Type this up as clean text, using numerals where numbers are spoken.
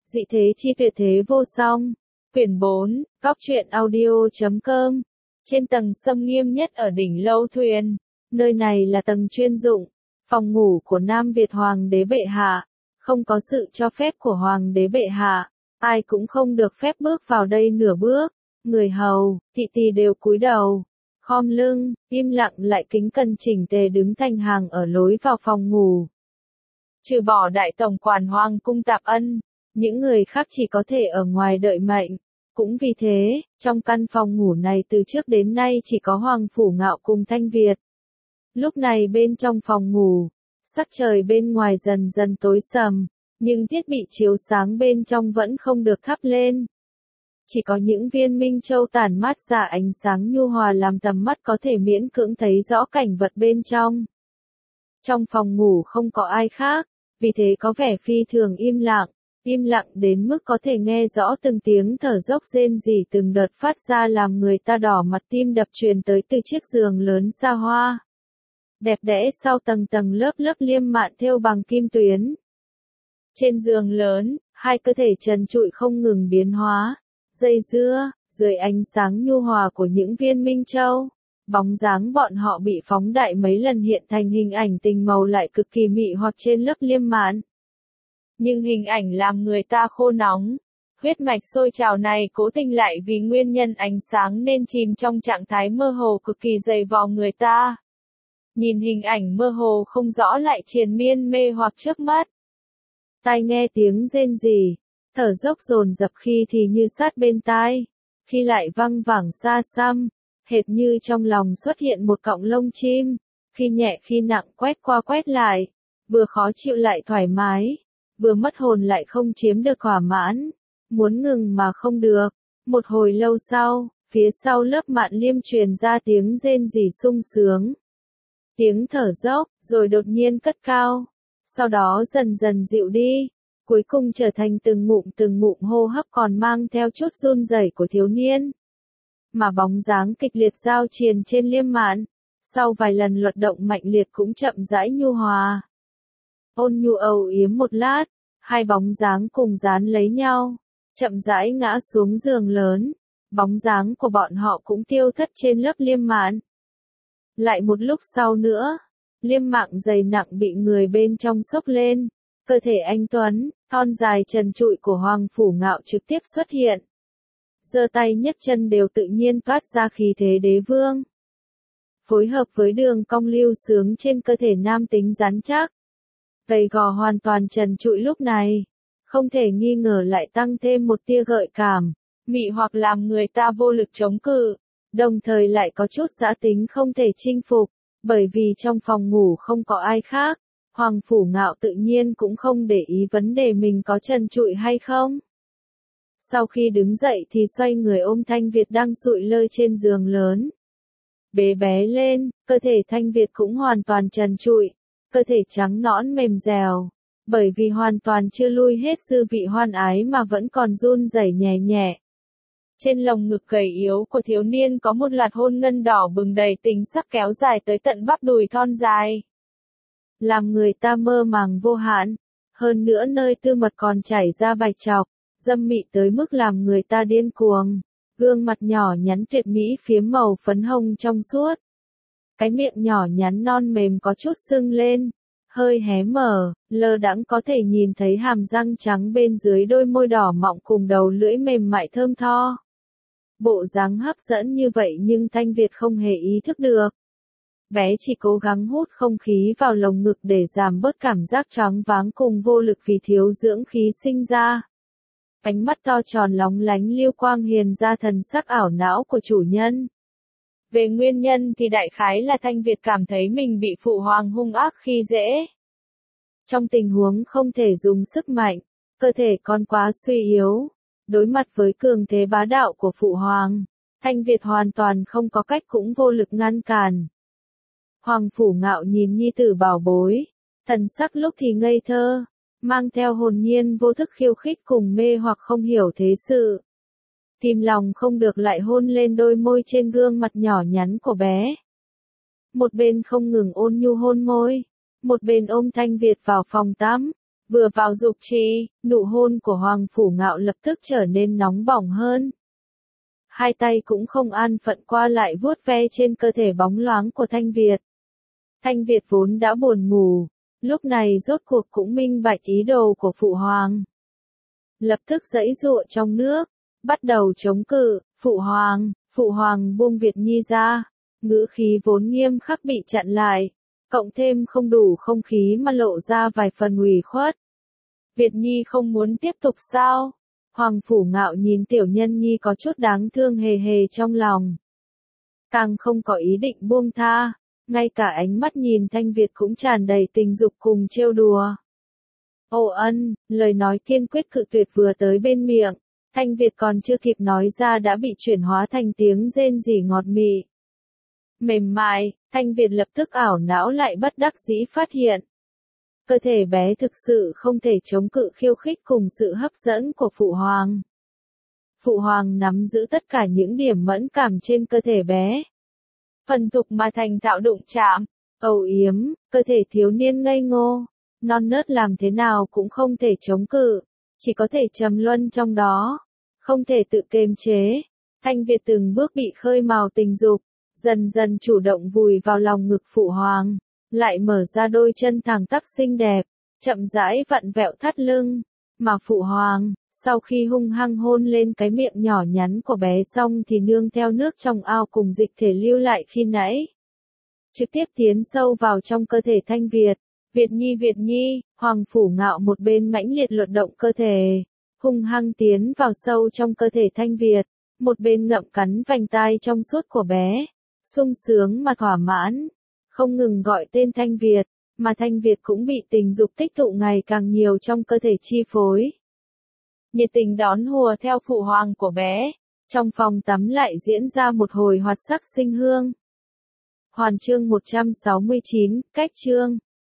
Dị thế chi tuyệt thế vô song. Quyển 4, Góc truyện audio.com. Trên tầng sâm nghiêm nhất ở đỉnh Lâu Thuyền. Nơi này là tầng chuyên dụng, phòng ngủ của Nam Việt Hoàng đế bệ hạ. Không có sự cho phép của Hoàng đế bệ hạ, ai cũng không được phép bước vào đây nửa bước. Người hầu, thị tỳ đều cúi đầu, khom lưng, im lặng lại kính cẩn chỉnh tề đứng thành hàng ở lối vào phòng ngủ. Trừ bỏ đại tổng quản Hoàng cung Tạp Ân, những người khác chỉ có thể ở ngoài đợi mệnh. Cũng vì thế, trong căn phòng ngủ này từ trước đến nay chỉ có Hoàng Phủ Ngạo cùng Thanh Việt. Lúc này bên trong phòng ngủ, sắc trời bên ngoài dần dần tối sầm, nhưng thiết bị chiếu sáng bên trong vẫn không được thắp lên. Chỉ có những viên minh châu tản mát ra ánh sáng nhu hòa làm tầm mắt có thể miễn cưỡng thấy rõ cảnh vật bên trong. Trong phòng ngủ không có ai khác, vì thế có vẻ phi thường im lặng đến mức có thể nghe rõ từng tiếng thở dốc rên rỉ từng đợt phát ra làm người ta đỏ mặt tim đập truyền tới từ chiếc giường lớn xa hoa. Đẹp đẽ sau tầng tầng lớp lớp liêm mạn thêu bằng kim tuyến. Trên giường lớn, hai cơ thể trần trụi không ngừng biến hóa, dây dưa, dưới ánh sáng nhu hòa của những viên minh châu. Bóng dáng bọn họ bị phóng đại mấy lần hiện thành hình ảnh tình màu lại cực kỳ mị hoặc trên lớp liêm mạn. Nhưng hình ảnh làm người ta khô nóng, huyết mạch sôi trào này cố tình lại vì nguyên nhân ánh sáng nên chìm trong trạng thái mơ hồ cực kỳ dày vò người ta. Nhìn hình ảnh mơ hồ không rõ lại triền miên mê hoặc trước mắt. Tai nghe tiếng rên rỉ, thở dốc dồn dập khi thì như sát bên tai, khi lại văng vẳng xa xăm, hệt như trong lòng xuất hiện một cọng lông chim, khi nhẹ khi nặng quét qua quét lại, vừa khó chịu lại thoải mái, vừa mất hồn lại không chiếm được thỏa mãn, muốn ngừng mà không được. Một hồi lâu sau, phía sau lớp mạn liêm truyền ra tiếng rên rỉ sung sướng. Tiếng thở dốc, rồi đột nhiên cất cao, sau đó dần dần dịu đi, cuối cùng trở thành từng ngụm hô hấp còn mang theo chút run rẩy của thiếu niên. Mà bóng dáng kịch liệt giao triền trên liêm mạn, sau vài lần luật động mạnh liệt cũng chậm rãi nhu hòa. Ôn nhu âu yếm một lát, hai bóng dáng cùng dán lấy nhau, chậm rãi ngã xuống giường lớn, bóng dáng của bọn họ cũng tiêu thất trên lớp liêm mạn. Lại một lúc sau nữa, liêm mạn dày nặng bị người bên trong xốc lên, cơ thể anh tuấn, thon dài trần trụi của Hoàng Phủ Ngạo trực tiếp xuất hiện. Giơ tay nhấc chân đều tự nhiên toát ra khí thế đế vương. Phối hợp với đường cong lưu sướng trên cơ thể nam tính rắn chắc, gầy gò hoàn toàn trần trụi lúc này, không thể nghi ngờ lại tăng thêm một tia gợi cảm, mị hoặc làm người ta vô lực chống cự, đồng thời lại có chút dã tính không thể chinh phục, bởi vì trong phòng ngủ không có ai khác, Hoàng Phủ Ngạo tự nhiên cũng không để ý vấn đề mình có trần trụi hay không. Sau khi đứng dậy thì xoay người ôm Thanh Việt đang sụi lơ trên giường lớn. Bế bé lên, cơ thể Thanh Việt cũng hoàn toàn trần trụi, cơ thể trắng nõn mềm dẻo, bởi vì hoàn toàn chưa lui hết dư vị hoan ái mà vẫn còn run rẩy nhẹ nhẹ. Trên lồng ngực gầy yếu của thiếu niên có một loạt hôn ngân đỏ bừng đầy tình sắc kéo dài tới tận bắp đùi thon dài. Làm người ta mơ màng vô hạn, hơn nữa nơi tư mật còn chảy ra bạch trọc, dâm mị tới mức làm người ta điên cuồng. Gương mặt nhỏ nhắn tuyệt mỹ phiếm màu phấn hồng trong suốt. Cái miệng nhỏ nhắn non mềm có chút sưng lên, hơi hé mở, lơ đãng có thể nhìn thấy hàm răng trắng bên dưới đôi môi đỏ mọng cùng đầu lưỡi mềm mại thơm tho. Bộ dáng hấp dẫn như vậy nhưng Thanh Việt không hề ý thức được. Bé chỉ cố gắng hút không khí vào lồng ngực để giảm bớt cảm giác choáng váng cùng vô lực vì thiếu dưỡng khí sinh ra. Ánh mắt to tròn lóng lánh lưu quang hiền ra thần sắc ảo não của chủ nhân. Về nguyên nhân thì đại khái là Thanh Việt cảm thấy mình bị phụ hoàng hung ác khi dễ. Trong tình huống không thể dùng sức mạnh, cơ thể còn quá suy yếu, đối mặt với cường thế bá đạo của phụ hoàng, Thanh Việt hoàn toàn không có cách cũng vô lực ngăn cản. Hoàng Phủ Ngạo nhìn nhi tử bảo bối, thần sắc lúc thì ngây thơ, mang theo hồn nhiên vô thức khiêu khích cùng mê hoặc không hiểu thế sự. Kìm lòng không được lại hôn lên đôi môi trên gương mặt nhỏ nhắn của bé. Một bên không ngừng ôn nhu hôn môi, một bên ôm Thanh Việt vào phòng tắm, Vừa vào dục trì, nụ hôn của Hoàng Phủ Ngạo lập tức trở nên nóng bỏng hơn. Hai tay cũng không an phận qua lại vuốt ve trên cơ thể bóng loáng của Thanh Việt. Thanh Việt vốn đã buồn ngủ, lúc này rốt cuộc cũng minh bạch ý đồ của Phụ Hoàng. Lập tức giãy giụa trong nước, bắt đầu chống cự. Phụ Hoàng buông Việt Nhi ra, ngữ khí vốn nghiêm khắc bị chặn lại, cộng thêm không đủ không khí mà lộ ra vài phần ủy khuất. Việt Nhi không muốn tiếp tục sao? Hoàng Phủ Ngạo nhìn tiểu nhân nhi có chút đáng thương hề hề trong lòng. Càng không có ý định buông tha, ngay cả ánh mắt nhìn Thanh Việt cũng tràn đầy tình dục cùng trêu đùa. Ồ ân, lời nói kiên quyết cự tuyệt vừa tới bên miệng, Thanh Việt còn chưa kịp nói ra đã bị chuyển hóa thành tiếng rên rỉ ngọt mị. Mềm mại, Thanh Việt lập tức ảo não lại bất đắc dĩ phát hiện. Cơ thể bé thực sự không thể chống cự khiêu khích cùng sự hấp dẫn của Phụ Hoàng. Phụ Hoàng nắm giữ tất cả những điểm mẫn cảm trên cơ thể bé. Phần tục mà thành thạo đụng chạm, âu yếm, cơ thể thiếu niên ngây ngô, non nớt làm thế nào cũng không thể chống cự, chỉ có thể trầm luân trong đó, không thể tự kiềm chế. Thanh Việt từng bước bị khơi mào tình dục, dần dần chủ động vùi vào lòng ngực Phụ Hoàng, lại mở ra đôi chân thẳng tắp xinh đẹp, chậm rãi vặn vẹo thắt lưng, mà Phụ Hoàng, sau khi hung hăng hôn lên cái miệng nhỏ nhắn của bé xong thì nương theo nước trong ao cùng dịch thể lưu lại khi nãy. Trực tiếp tiến sâu vào trong cơ thể Thanh Việt. Việt Nhi, Hoàng Phủ Ngạo một bên mãnh liệt luật động cơ thể, hung hăng tiến vào sâu trong cơ thể Thanh Việt, một bên ngậm cắn vành tai trong suốt của bé, sung sướng mà thỏa mãn, không ngừng gọi tên Thanh Việt, mà Thanh Việt cũng bị tình dục tích tụ ngày càng nhiều trong cơ thể chi phối. Nhiệt tình đón hùa theo Phụ Hoàng của bé, trong phòng tắm lại diễn ra một hồi hoạt sắc sinh hương. Hoàn chương 169, cách chương.